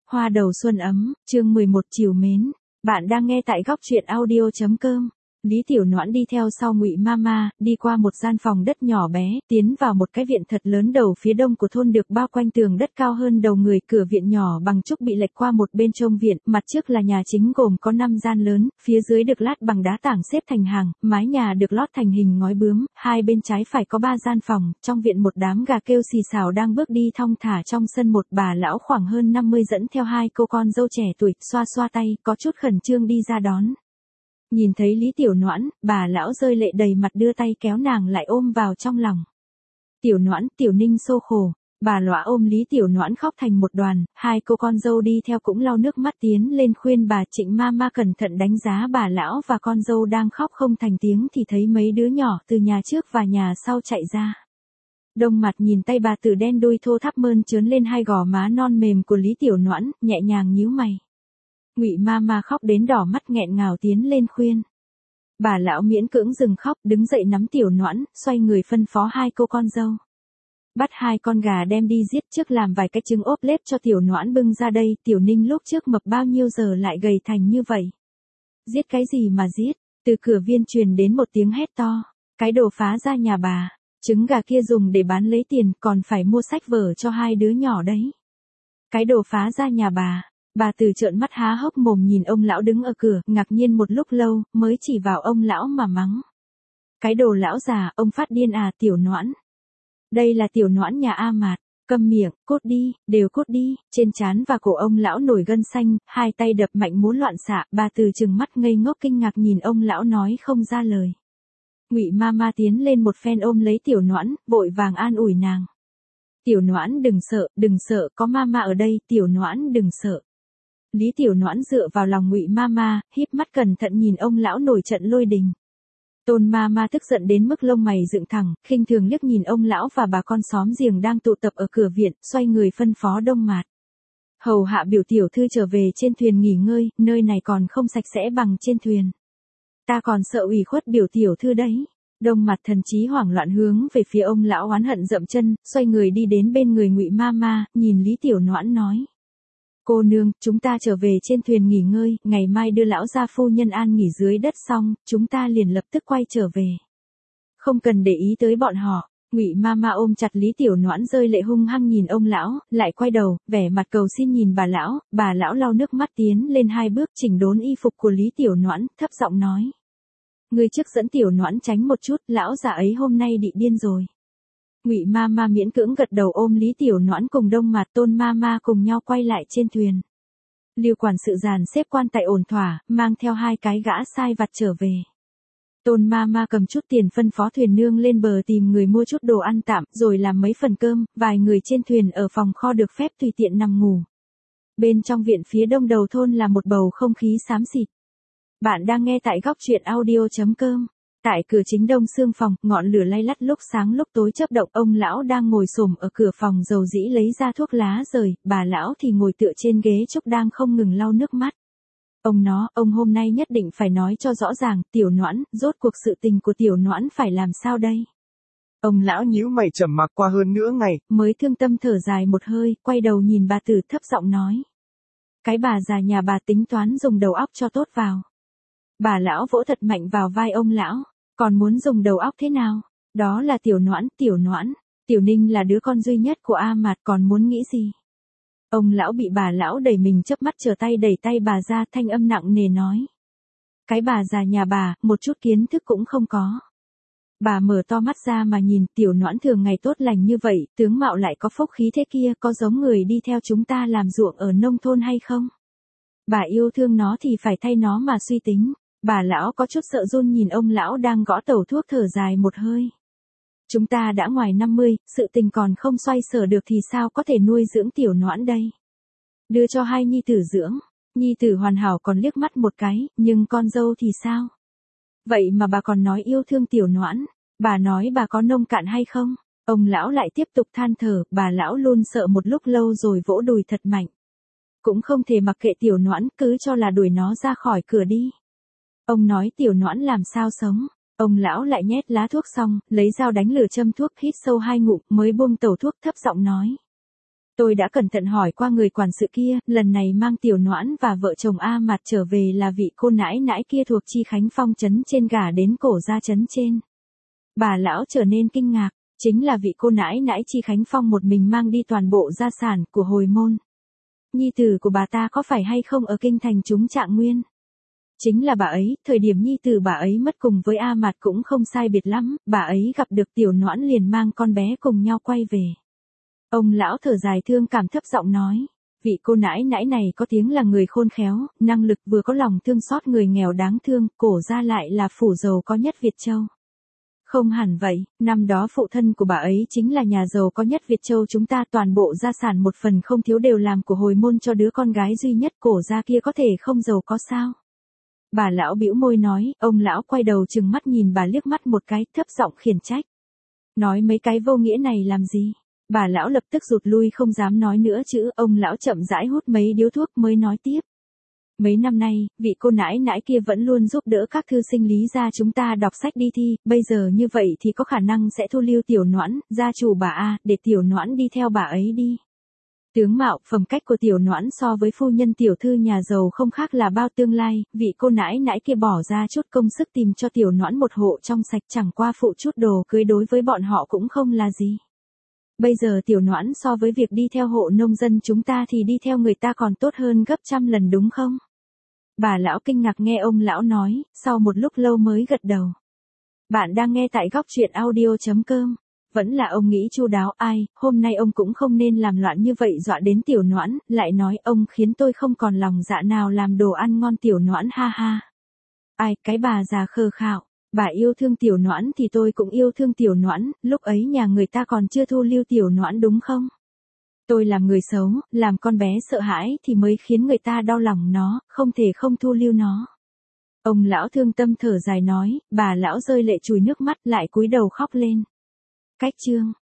Hoa đầu xuân ấm, chương 11 chiều mến. Bạn đang nghe tại góc truyện audio.com. Lý Tiểu Noãn đi theo sau Ngụy Mama, đi qua một gian phòng đất nhỏ bé, tiến vào một cái viện thật lớn đầu phía đông của thôn được bao quanh tường đất cao hơn đầu người, cửa viện nhỏ bằng trúc bị lệch qua một bên trông viện, mặt trước là nhà chính gồm có 5 gian lớn, phía dưới được lát bằng đá tảng xếp thành hàng, mái nhà được lót thành hình ngói bướm, hai bên trái phải có 3 gian phòng, trong viện một đám gà kêu xì xào đang bước đi thong thả, trong sân một bà lão khoảng hơn 50 dẫn theo 2 cô con dâu trẻ tuổi, xoa xoa tay, có chút khẩn trương đi ra đón. Nhìn thấy Lý Tiểu Noãn, bà lão rơi lệ đầy mặt đưa tay kéo nàng lại ôm vào trong lòng. Tiểu Noãn, Tiểu Ninh xô khổ, bà lõa ôm Lý Tiểu Noãn khóc thành một đoàn, hai cô con dâu đi theo cũng lau nước mắt tiến lên khuyên bà. Trịnh Mama cẩn thận đánh giá bà lão và con dâu đang khóc không thành tiếng thì thấy mấy đứa nhỏ từ nhà trước và nhà sau chạy ra. Đông mặt nhìn tay bà tử đen đuôi thô tháp mơn trớn lên hai gò má non mềm của Lý Tiểu Noãn, nhẹ nhàng nhíu mày. Ngụy Mama khóc đến đỏ mắt nghẹn ngào tiến lên khuyên. Bà lão miễn cưỡng dừng khóc, đứng dậy nắm Tiểu Noãn, xoay người phân phó hai cô con dâu. Bắt 2 con gà đem đi giết, trước làm vài cái trứng ốp lết cho Tiểu Noãn bưng ra đây. Tiểu Ninh lúc trước mập bao nhiêu giờ lại gầy thành như vậy. Giết cái gì mà giết? Từ cửa viên truyền đến một tiếng hét to. Cái đồ phá ra nhà bà. Trứng gà kia dùng để bán lấy tiền, còn phải mua sách vở cho 2 đứa nhỏ đấy. Cái đồ phá ra nhà bà. Bà từ trợn mắt há hốc mồm nhìn ông lão đứng ở cửa, ngạc nhiên một lúc lâu, mới chỉ vào ông lão mà mắng. Cái đồ lão già, ông phát điên à? Tiểu Noãn. Đây là Tiểu Noãn nhà A Mạt. Câm miệng, cút đi, đều cút đi. Trên trán và cổ ông lão nổi gân xanh, hai tay đập mạnh muốn loạn xạ. Bà từ trừng mắt ngây ngốc kinh ngạc nhìn ông lão nói không ra lời. Ngụy Mama tiến lên một phen ôm lấy Tiểu Noãn, vội vàng an ủi nàng. Tiểu Noãn đừng sợ, có Mama ở đây. Tiểu Noãn đừng sợ. Lý Tiểu Noãn dựa vào lòng Ngụy Mama, híp mắt cẩn thận nhìn ông lão nổi trận lôi đình. Tôn Mama tức giận đến mức lông mày dựng thẳng, khinh thường liếc nhìn ông lão và bà con xóm giềng đang tụ tập ở cửa viện, xoay người phân phó Đông Mạt. Hầu hạ biểu tiểu thư trở về trên thuyền nghỉ ngơi, nơi này còn không sạch sẽ bằng trên thuyền. Ta còn sợ ủy khuất biểu tiểu thư đấy. Đông Mạt thần trí hoảng loạn hướng về phía ông lão oán hận dậm chân, xoay người đi đến bên người Ngụy Mama, nhìn Lý Tiểu Noãn nói. Cô nương, chúng ta trở về trên thuyền nghỉ ngơi, ngày mai đưa lão gia phu nhân an nghỉ dưới đất xong, chúng ta liền lập tức quay trở về. Không cần để ý tới bọn họ. Ngụy Mama ôm chặt Lý Tiểu Noãn rơi lệ hung hăng nhìn ông lão, lại quay đầu, vẻ mặt cầu xin nhìn bà lão lau nước mắt tiến lên 2 bước chỉnh đốn y phục của Lý Tiểu Noãn, thấp giọng nói. Ngươi trước dẫn Tiểu Noãn tránh một chút, lão già ấy hôm nay bị điên rồi. Ngụy Mama miễn cưỡng gật đầu ôm Lý Tiểu Noãn cùng Đông Mạt Tôn Mama cùng nhau quay lại trên thuyền. Lưu quản sự dàn xếp quan tài ổn thỏa, mang theo 2 cái gã sai vặt trở về. Tôn Mama cầm chút tiền phân phó thuyền nương lên bờ tìm người mua chút đồ ăn tạm, rồi làm mấy phần cơm, vài người trên thuyền ở phòng kho được phép tùy tiện nằm ngủ. Bên trong viện phía đông đầu thôn là một bầu không khí xám xịt. Bạn đang nghe tại góc truyện audio.com. Tại cửa chính đông xương phòng, ngọn lửa lay lắt lúc sáng lúc tối chớp động, ông lão đang ngồi xổm ở cửa phòng dầu dĩ lấy ra thuốc lá rời, bà lão thì ngồi tựa trên ghế trúc đang không ngừng lau nước mắt. Ông hôm nay nhất định phải nói cho rõ ràng, Tiểu Noãn, rốt cuộc sự tình của Tiểu Noãn phải làm sao đây? Ông lão nhíu mày trầm mặc qua hơn nửa ngày, mới thương tâm thở dài một hơi, quay đầu nhìn bà tử thấp giọng nói. Cái bà già nhà bà tính toán dùng đầu óc cho tốt vào. Bà lão vỗ thật mạnh vào vai ông lão. Còn muốn dùng đầu óc thế nào? Đó là Tiểu Noãn. Tiểu Ninh là đứa con duy nhất của A Mạt, còn muốn nghĩ gì? Ông lão bị bà lão đẩy mình chớp mắt trở tay đẩy tay bà ra, thanh âm nặng nề nói. Cái bà già nhà bà, một chút kiến thức cũng không có. Bà mở to mắt ra mà nhìn, Tiểu Noãn thường ngày tốt lành như vậy, tướng mạo lại có phúc khí thế kia, có giống người đi theo chúng ta làm ruộng ở nông thôn hay không? Bà yêu thương nó thì phải thay nó mà suy tính. Bà lão có chút sợ run nhìn ông lão đang gõ tẩu thuốc thở dài một hơi. Chúng ta đã ngoài 50, sự tình còn không xoay sở được thì sao có thể nuôi dưỡng Tiểu Noãn đây? Đưa cho 2 nhi tử dưỡng, nhi tử hoàn hảo còn liếc mắt một cái, nhưng con dâu thì sao? Vậy mà bà còn nói yêu thương Tiểu Noãn, bà nói bà có nông cạn hay không? Ông lão lại tiếp tục than thở, bà lão luôn sợ một lúc lâu rồi vỗ đùi thật mạnh. Cũng không thể mặc kệ Tiểu Noãn, cứ cho là đuổi nó ra khỏi cửa đi. Ông nói Tiểu Noãn làm sao sống? Ông lão lại nhét lá thuốc xong, lấy dao đánh lửa châm thuốc, hít sâu 2 ngụm, mới buông tẩu thuốc thấp giọng nói. Tôi đã cẩn thận hỏi qua người quản sự kia, lần này mang Tiểu Noãn và vợ chồng A Mạt trở về là vị cô nãi nãi kia thuộc Chi Khánh Phong trấn trên gả đến Cổ Gia trấn trên. Bà lão trở nên kinh ngạc, chính là vị cô nãi nãi Chi Khánh Phong một mình mang đi toàn bộ gia sản của hồi môn. Nhi tử của bà ta có phải hay không ở kinh thành chúng Trạng Nguyên? Chính là bà ấy, thời điểm nhi tử bà ấy mất cùng với A Mạt cũng không sai biệt lắm, bà ấy gặp được Tiểu Noãn liền mang con bé cùng nhau quay về. Ông lão thở dài thương cảm thấp giọng nói, vị cô nãi nãi này có tiếng là người khôn khéo, năng lực vừa có lòng thương xót người nghèo đáng thương, Cổ Gia lại là phủ giàu có nhất Việt Châu. Không hẳn vậy, năm đó phụ thân của bà ấy chính là nhà giàu có nhất Việt Châu chúng ta, toàn bộ gia sản một phần không thiếu đều làm của hồi môn cho đứa con gái duy nhất, Cổ Gia kia có thể không giàu có sao? Bà lão bĩu môi nói, ông lão quay đầu trừng mắt nhìn bà liếc mắt một cái, thấp giọng khiển trách. Nói mấy cái vô nghĩa này làm gì? Bà lão lập tức rụt lui không dám nói nữa chữ, ông lão chậm rãi hút mấy điếu thuốc mới nói tiếp. Mấy năm nay, vị cô nãi nãi kia vẫn luôn giúp đỡ các thư sinh Lý gia chúng ta đọc sách đi thi, bây giờ như vậy thì có khả năng sẽ thu lưu Tiểu Noãn, gia chủ bà A, để Tiểu Noãn đi theo bà ấy đi. Tướng mạo, phẩm cách của Tiểu Noãn so với phu nhân tiểu thư nhà giàu không khác là bao, tương lai, vị cô nãi nãi kia bỏ ra chút công sức tìm cho Tiểu Noãn một hộ trong sạch, chẳng qua phụ chút đồ cưới đối với bọn họ cũng không là gì. Bây giờ Tiểu Noãn so với việc đi theo hộ nông dân chúng ta thì đi theo người ta còn tốt hơn gấp trăm lần đúng không? Bà lão kinh ngạc nghe ông lão nói, sau một lúc lâu mới gật đầu. Bạn đang nghe tại góc truyện audio.com. Vẫn là ông nghĩ chu đáo, ai, hôm nay ông cũng không nên làm loạn như vậy dọa đến Tiểu Noãn, lại nói ông khiến tôi không còn lòng dạ nào làm đồ ăn ngon Tiểu Noãn ha ha. Ai, cái bà già khờ khạo, bà yêu thương Tiểu Noãn thì tôi cũng yêu thương Tiểu Noãn, lúc ấy nhà người ta còn chưa thu lưu Tiểu Noãn đúng không? Tôi làm người xấu, làm con bé sợ hãi thì mới khiến người ta đau lòng nó, không thể không thu lưu nó. Ông lão thương tâm thở dài nói, bà lão rơi lệ chùi nước mắt lại cúi đầu khóc lên. Cách chương